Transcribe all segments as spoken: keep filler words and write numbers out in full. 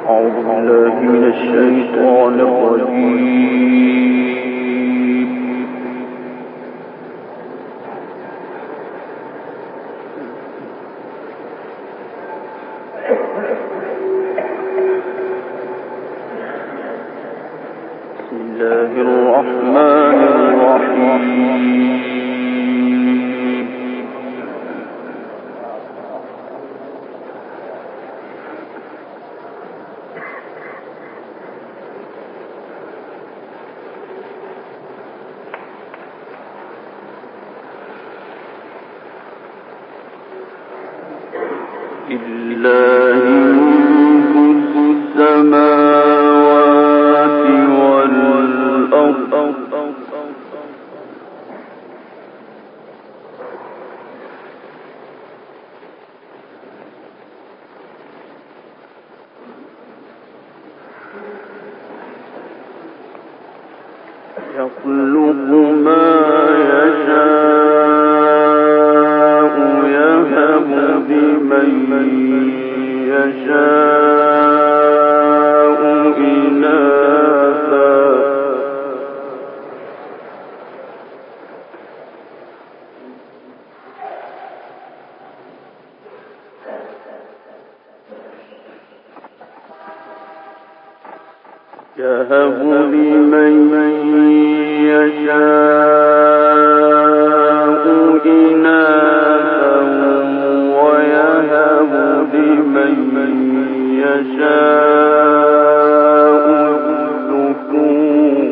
أعوذ بالله من الشيطان الرجيم. بسم الله الرحمن الرحيم. لله ملك السماوات والأرض يخلق ما يشاء يهب لمن يشاء إناثا يهب لمن يشاء إناثا ويهب لمن يشاء الذكور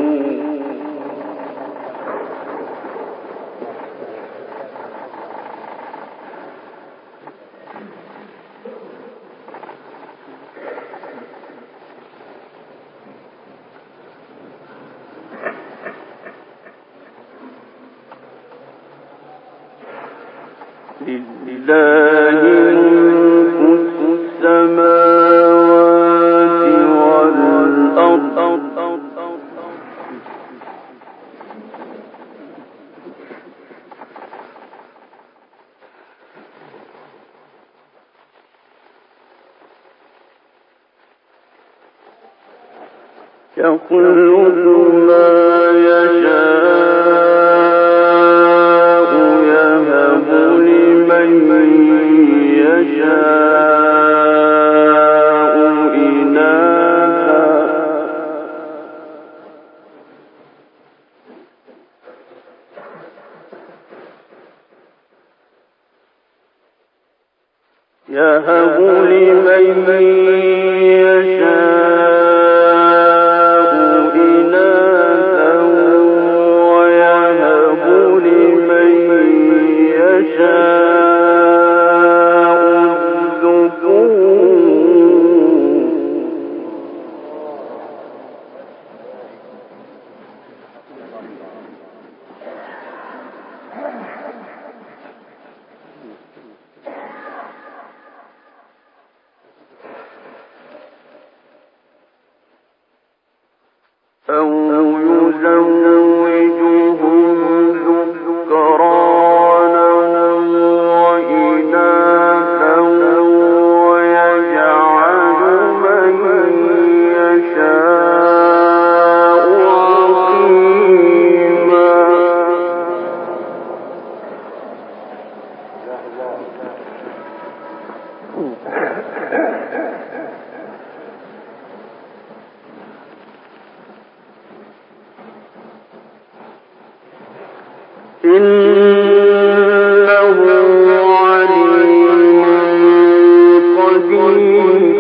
لله ملك السماوات والأرض يخلق ما يشاء يهب لمن يشاء إناثا يهب لمن يشاء أو يزوجهم ذكرانا وإناثا ويجعل من يشاء عقيما إنه عليم قدير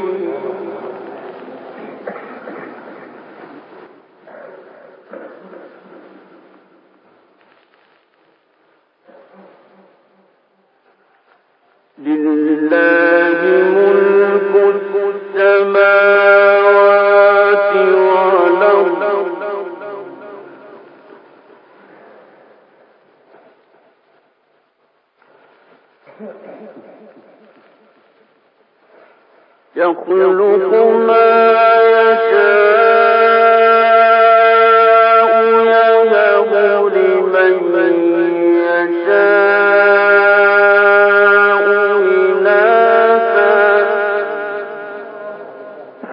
لله ملك السماوات والأرض يخلق ما يشاء يهب لمن يشاء إناثا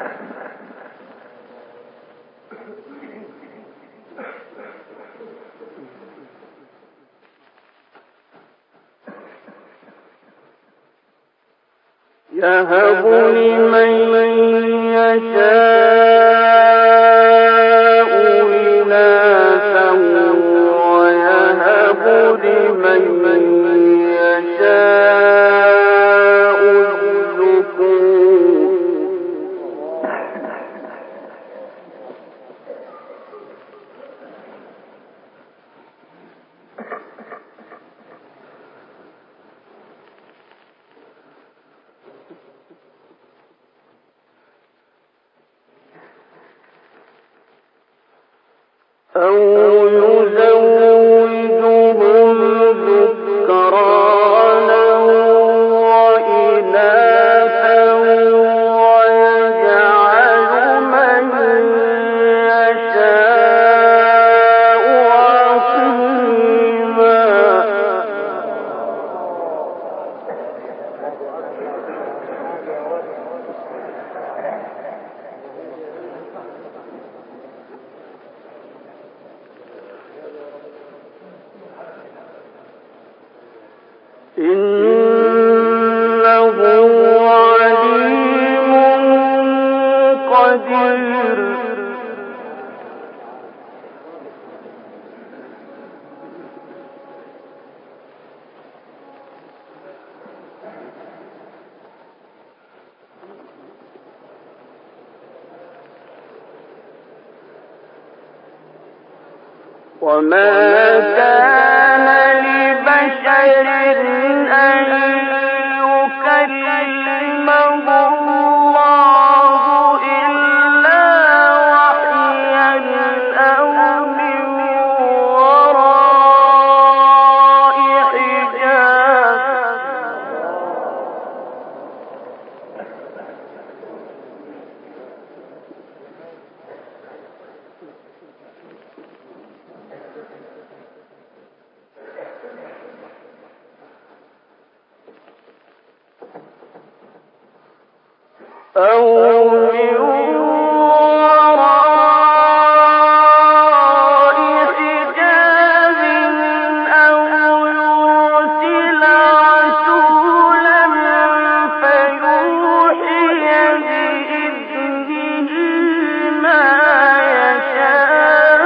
يهب لمن يشاء إناثا ويهب لمن يشاء الذكور أو يزوجهم ذكرانا وإناثا ويجعل من يشاء عقيما إنه عليم قدير وما كان لبشر أن يكلمه الله إلا وحيا أو من وراء حجاب أو من وراء حجاب أو يرسل رسولا فيوحي بإذنه ما يشاء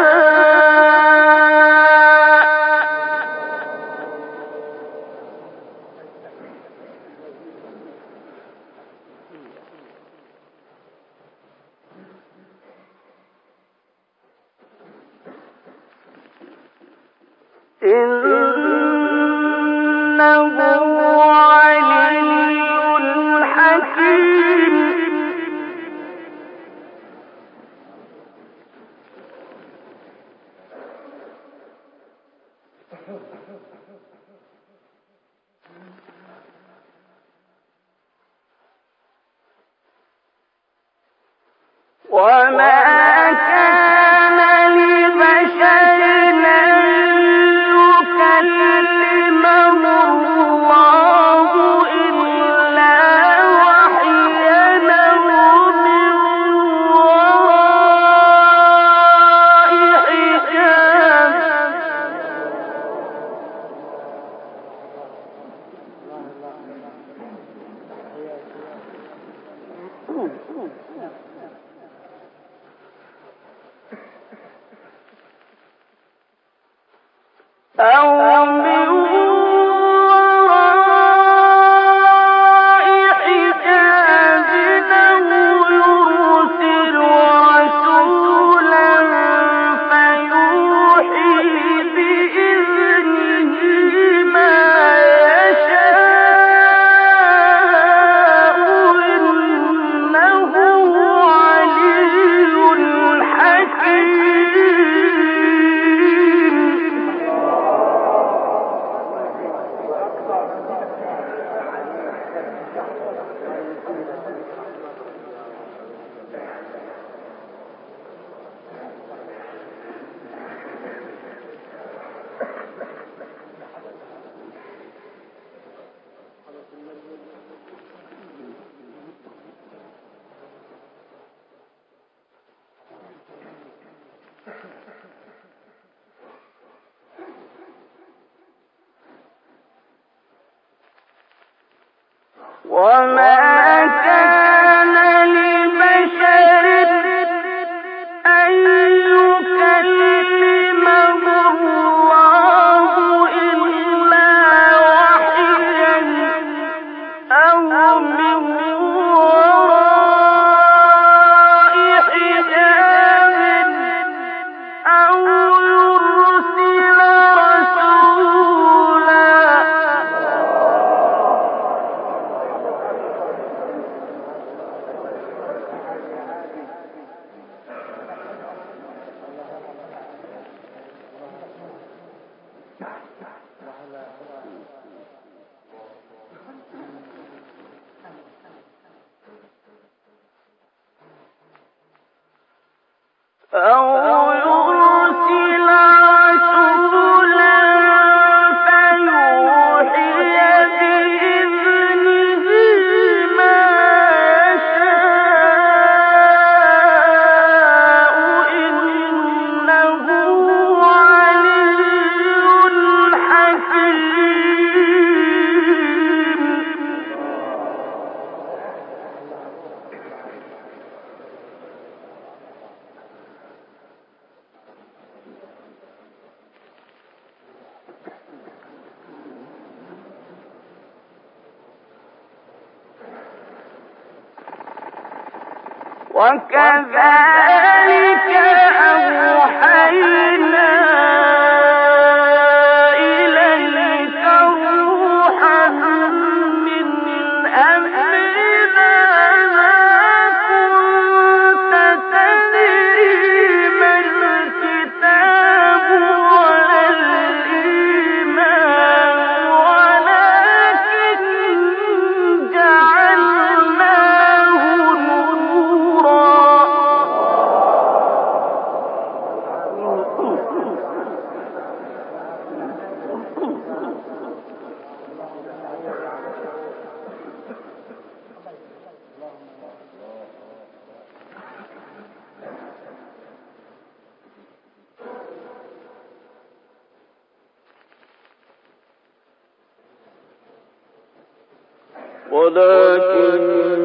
إنه علي حكيم وما كان لبشر أن يكلمه الله إلا وحيا أو من وراء حجاب أو من وراء حجاب أو يرسل رسولا فيوحي بإذنه ما يشاء إنه وكذلك أوحينا إليك روحا من أمرنا ما كنت تدري ما الكتاب ولا الإيمان ولكن جعلناه نورا. ولكن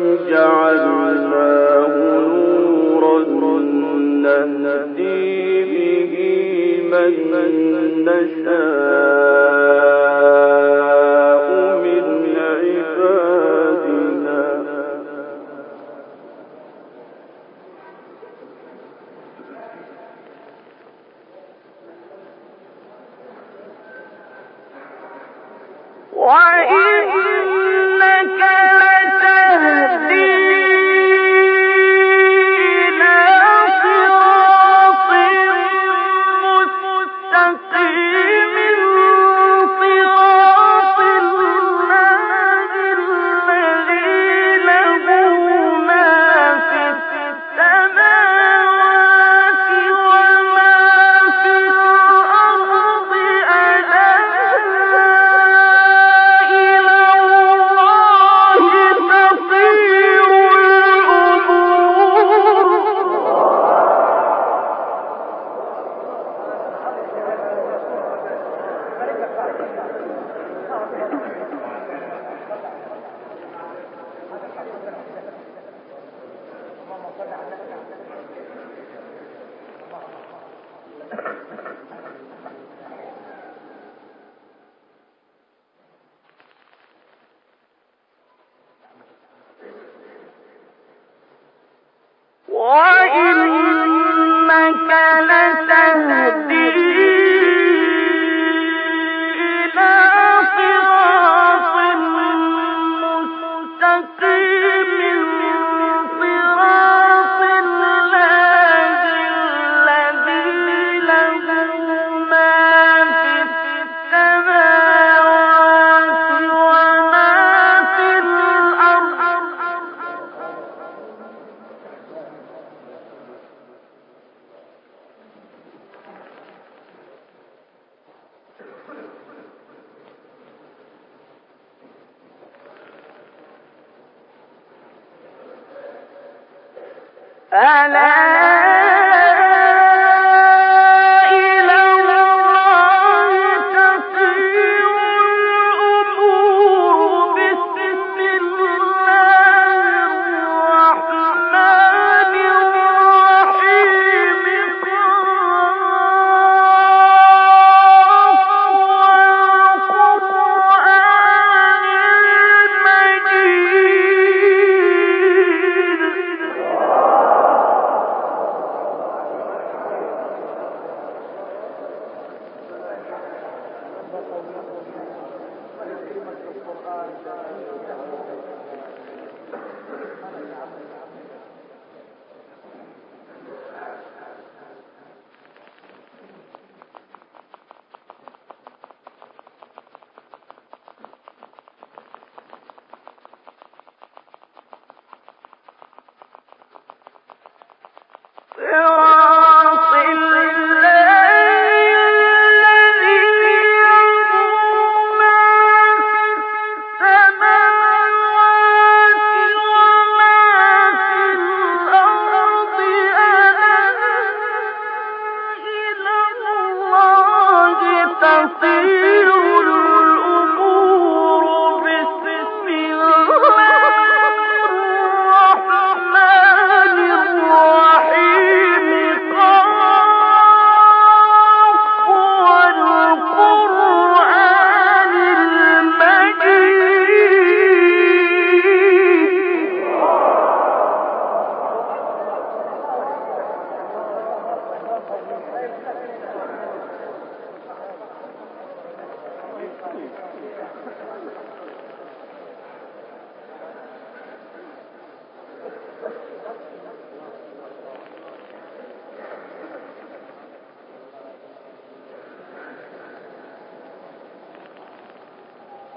جعلناه نورا نهدي به من نشاء من عبادنا وإنك لتهدي إلى صراط مستقيم صراط الله الذي له ما في السماوات وما في الأرض ألا إلى الله تصير وإنك لتهدي إلى صراط مستقيم صراط الله الذي له ما في السماوات وما في الأرض ألا إلى الله تصير الأمور بسم الله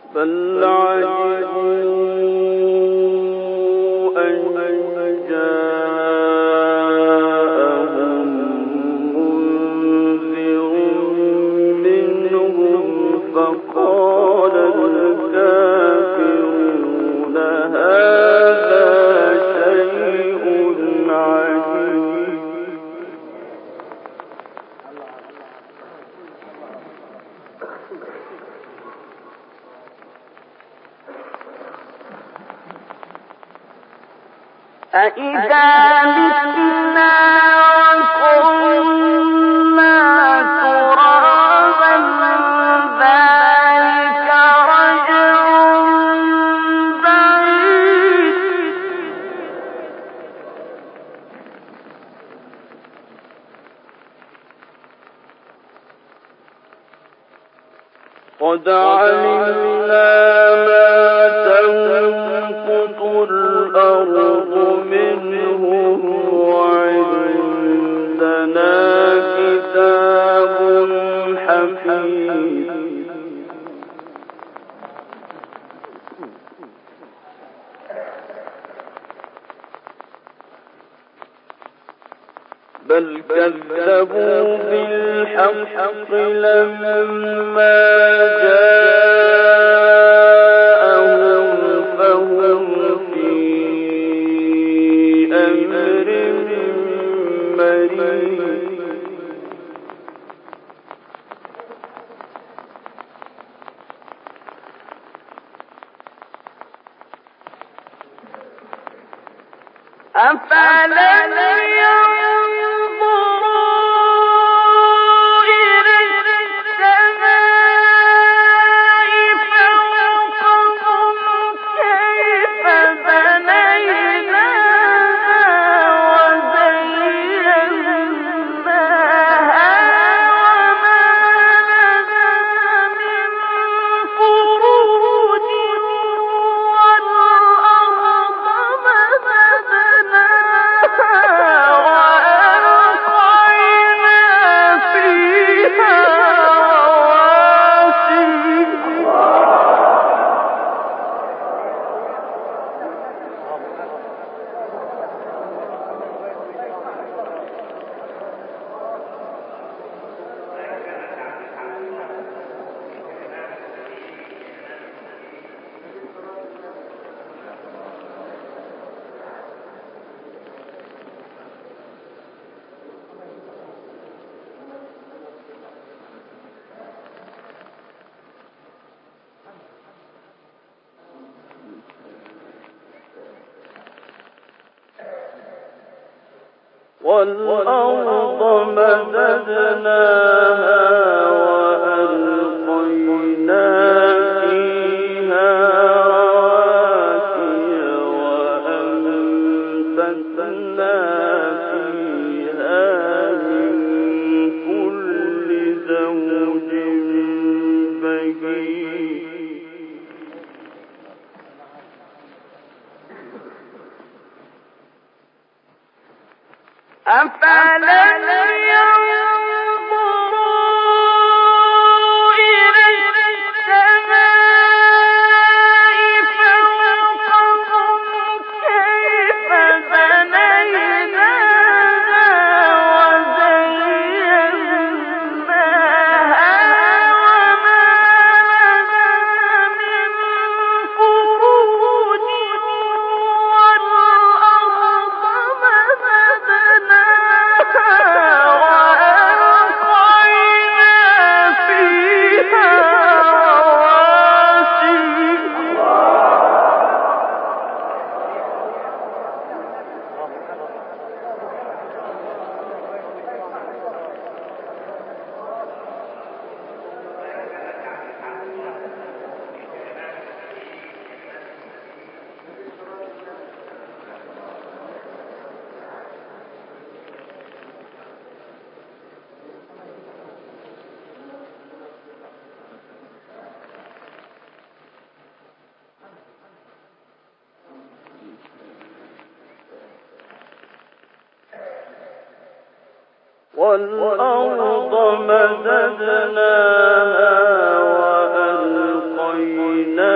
بل عجبوا أن جاءهم منذر منهم فقال الكافرون هذا شيء عجيب. أَإِذَا مِتْنَا وَكُنَّا تُرَابًا ذَلِكَ رَجْعٌ بَعِيدٌ. قد علمنا ما تنقص الأرض منهم وعندنا كتاب حفيظ. بل كذبوا بالحق لما جاءهم فهم في أمر مريض. أَفَلَمْ يَنظُرُوا إِلَى السَّمَاءِ فَوْقَهُمْ كَيْفَ بَنَيْنَاهَا وَزَيَّنَّاهَا وَمَا لَهَا مِن فُرُوجٍ وَالْأَرْضَ مَدَدْنَاهَا وَأَلْقَيْنَا فِيهَا والأرض مددناها وألقينا فيها رواسي وأنبتنا فيها من كل زوج بهيج. أَفَلَمْ يَنظُرُوا إِلَى السَّمَاءِ فَوْقَهُمْ كَيْفَ بَنَيْنَاهَا وَزَيَّنَّاهَا وَمَا لَهَا مِن فُرُوجٍ وَالْأَرْضَ مَدَدْنَاهَا وَأَلْقَيْنَا فِيهَا رَوَاسِيَ. والأرض مددناها وألقينا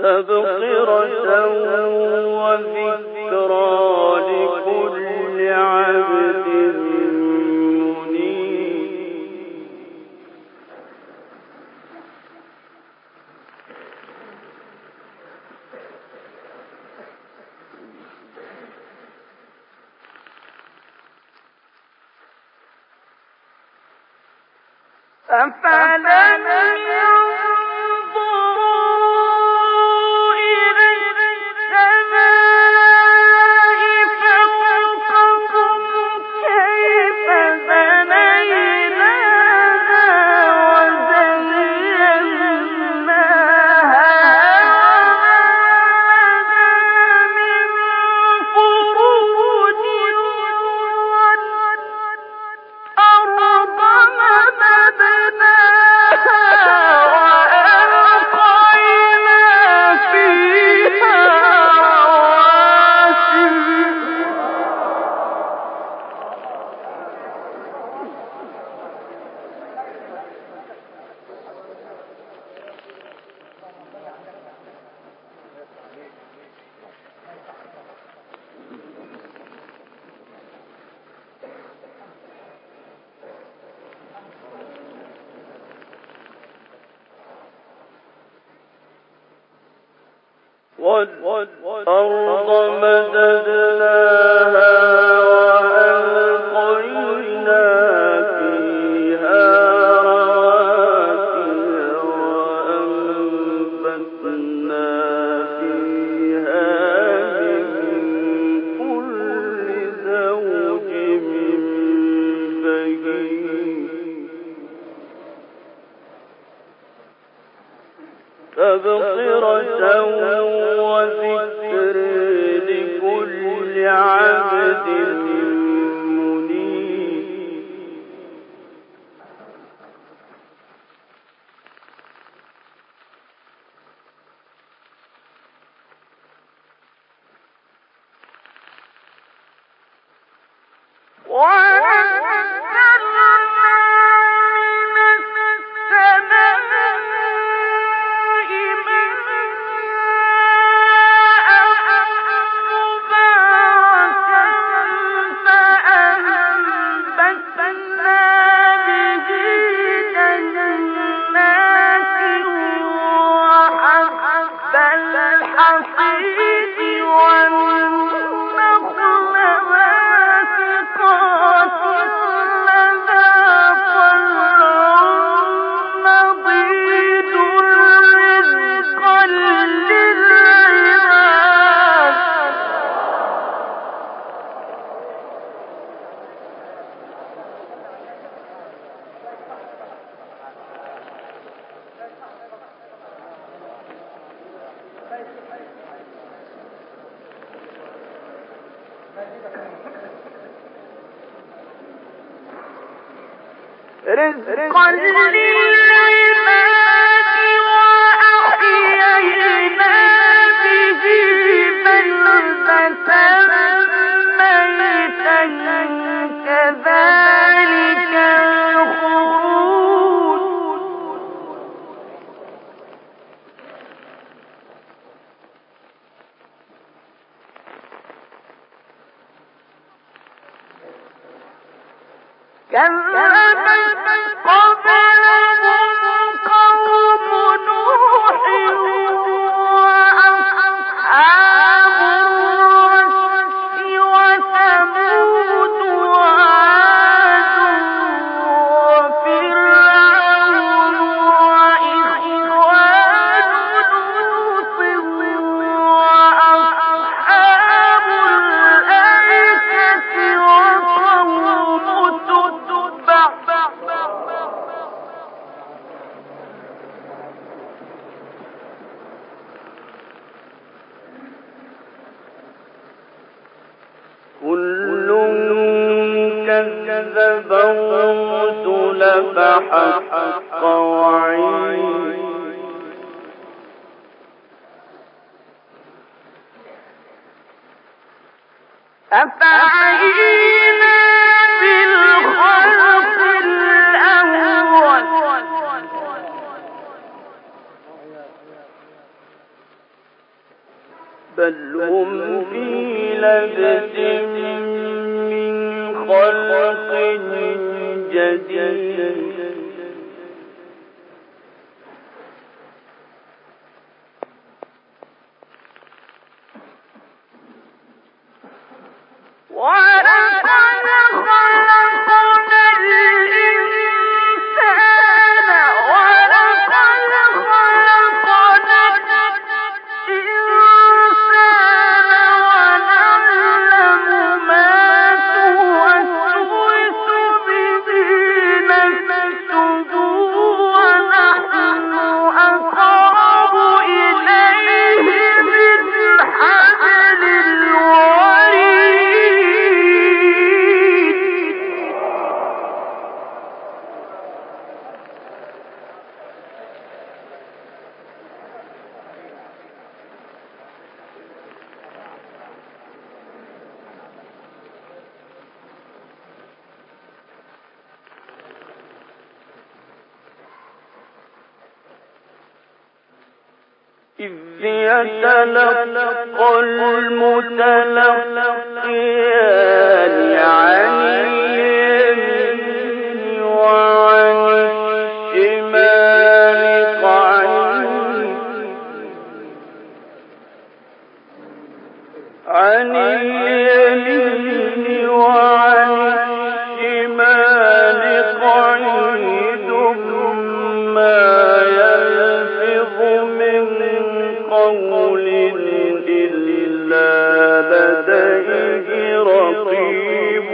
تبصرة وذكرى لكل عبد منيب. أفلم ينظروا إلى السماء فوقهم كيف بنيناها وزيناها من فروج والأرض مددناها وألقينا فيها رواسي. والأرض مددناها وألقينا فيها رواسي وأنبتنا فيها من كل زوج بهيج تبصرة وذكر لكل عبد منيب. رزقا للعباد وأحيينا به بلدة ميتا كذلك الخروج. كذبت قبلهم قوم نوح وأصحاب الرس وثمود وعاد وفرعون وإخوان لوط وأصحاب الأيكة وقوم تتبع كل كذب الرسل فحق وعيد. أفعينا بالخلق الأول بل هم في لبس من خلق جديد إذ يتلقى المتلقيان عن اليمين وعن الشمال قعيد عن اليمين وعن الشمال قعيد ما يلفظ من قول إلا لديه رقيب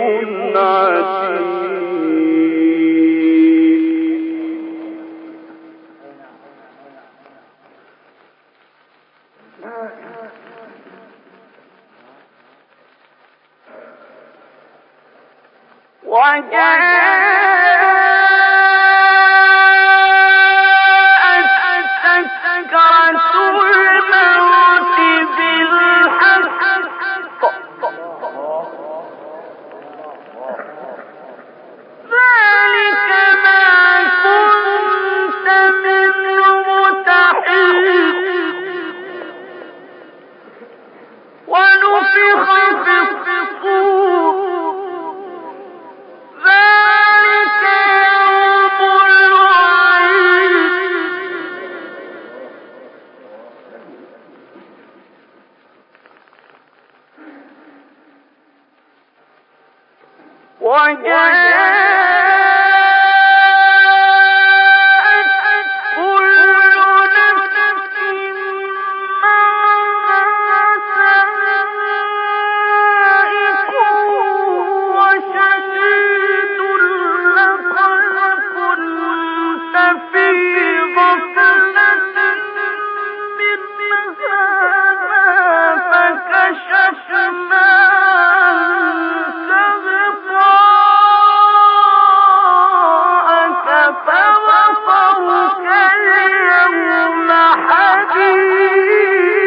عتيد وجاءت سكرة الموت بالحق ذلك ما كنت منه تحيد ونفخ في الصور ذلك يوم الوعيد وجاءت كل نفس معها سائق وشهيد لقد كنت في غفلة من هذا فكشفنا عنك غطاءك فبصرك اليوم حديد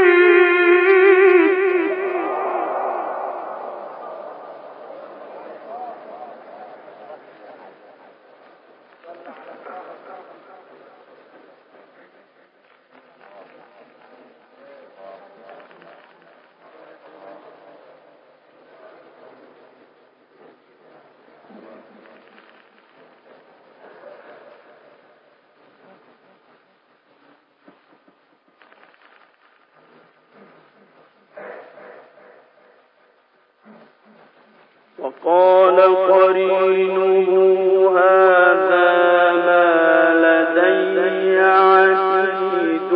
وقال قرينه هذا ما لدي عتيد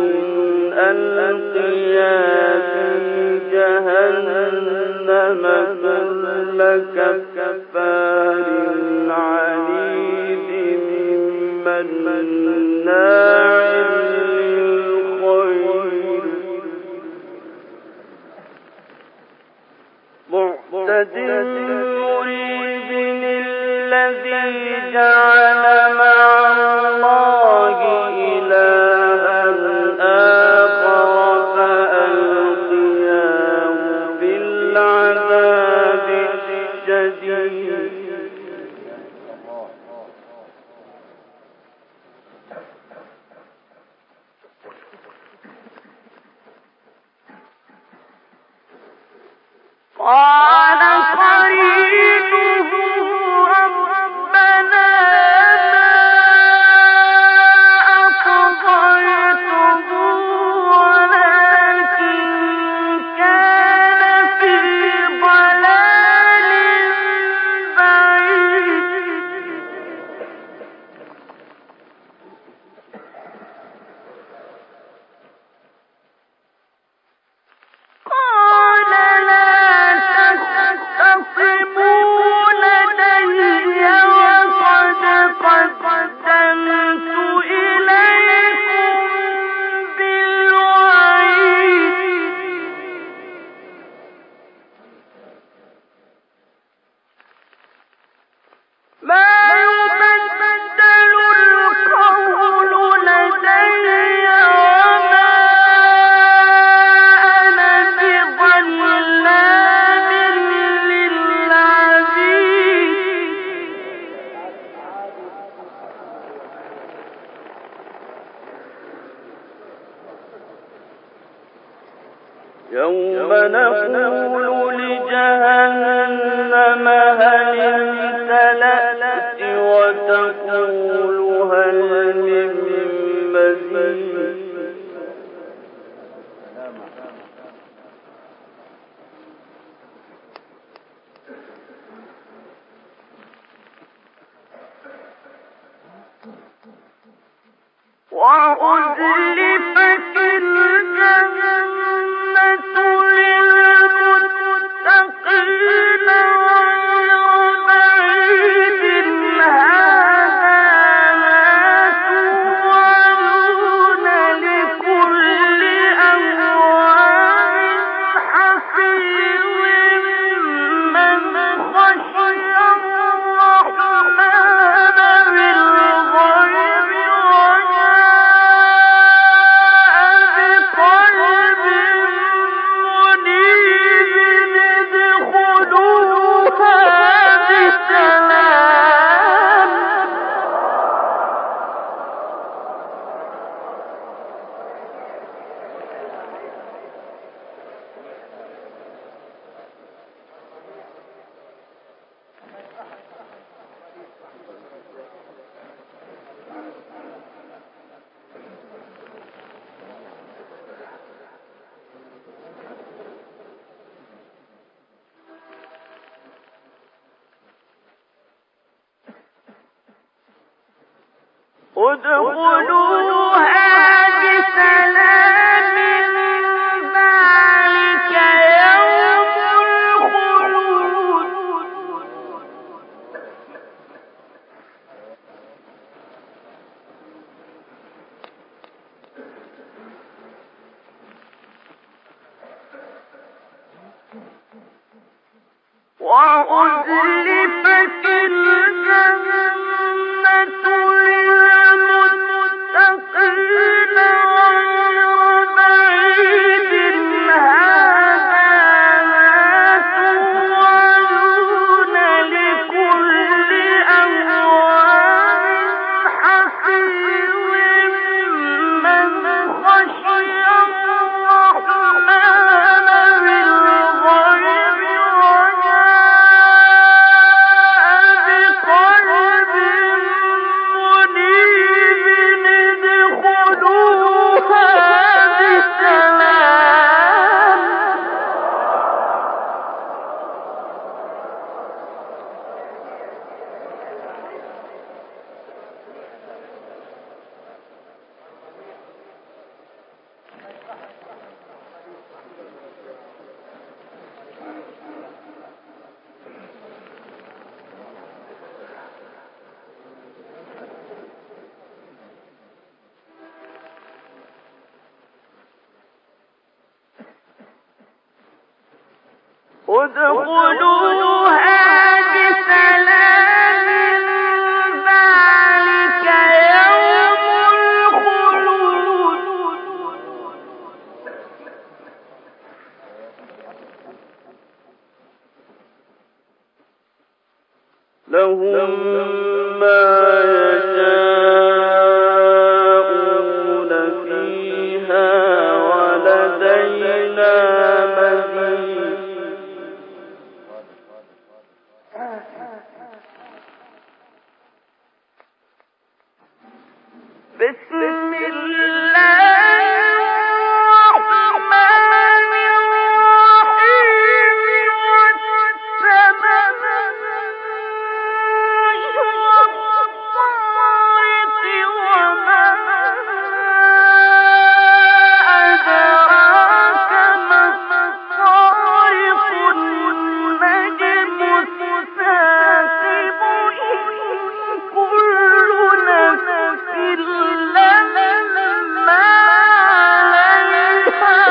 ألقيا في جهنم كل كفار عنيد مناع للخير معتد مريب الذي جعل مع الله إلها آخر فألقياه في العذاب الشديد يوم نقول لجهنم هل امتلأت وتقول هل من مزيد وأزلفت الجنة للمتقين غير بعيد هذا ما توعدون لكل أواب حفيظ من خشي الرحمن بالغيب وجاء بقلب منيب ادخلوها بسلام. ادخلوها بسلام ذلك يوم الخلود. وأزلفت الجنة للمتقين غير بعيد هذا ما توعدون لكل أواب حفيظ من خشي الرحمن بالغيب وجاء بقلب منيب ادخلوها بسلام. ادخلوها بسلام ذلك يوم الخلود. لهم ما يشاءون فيها ولدينا مزيد بسم الله الرحمن الرحيم والسماء والطارق وما أدراك ما الطارق النجم الثاقب إن كل نفس لما عليها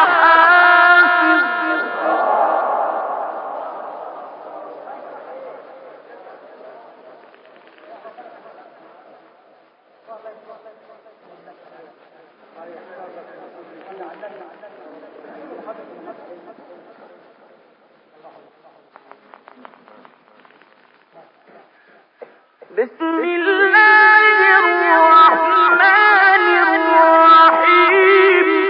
حافظ بسم الله الرحمن الرحيم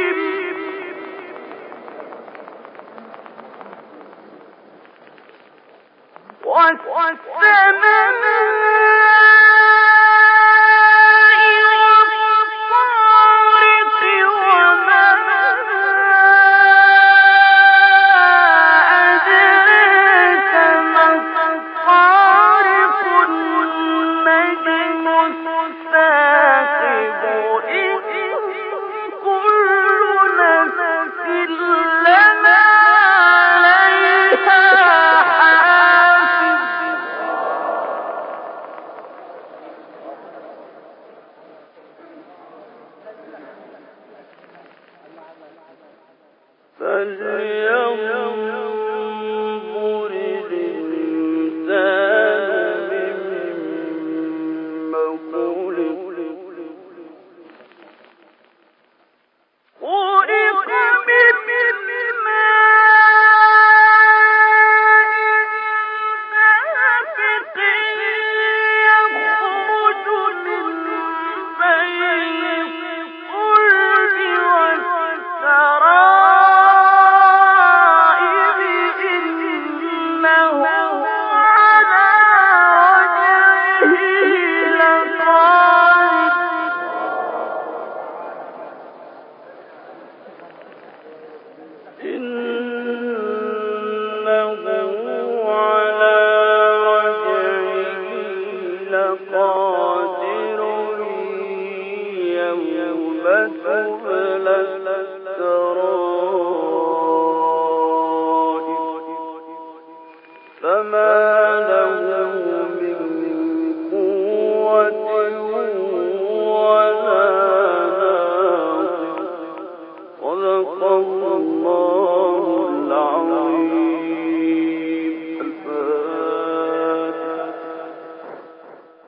والسماء والطارق وما أدراك ما الطارق النجم الثاقب إن كل نفس لما عليها حافظ فلينظر الإنسان مما خلق خلق من ماء دافق يخرج من بين الصلب والترائب إنه على رجعه لقادر إنه على رجعه لقادر يوم تبلى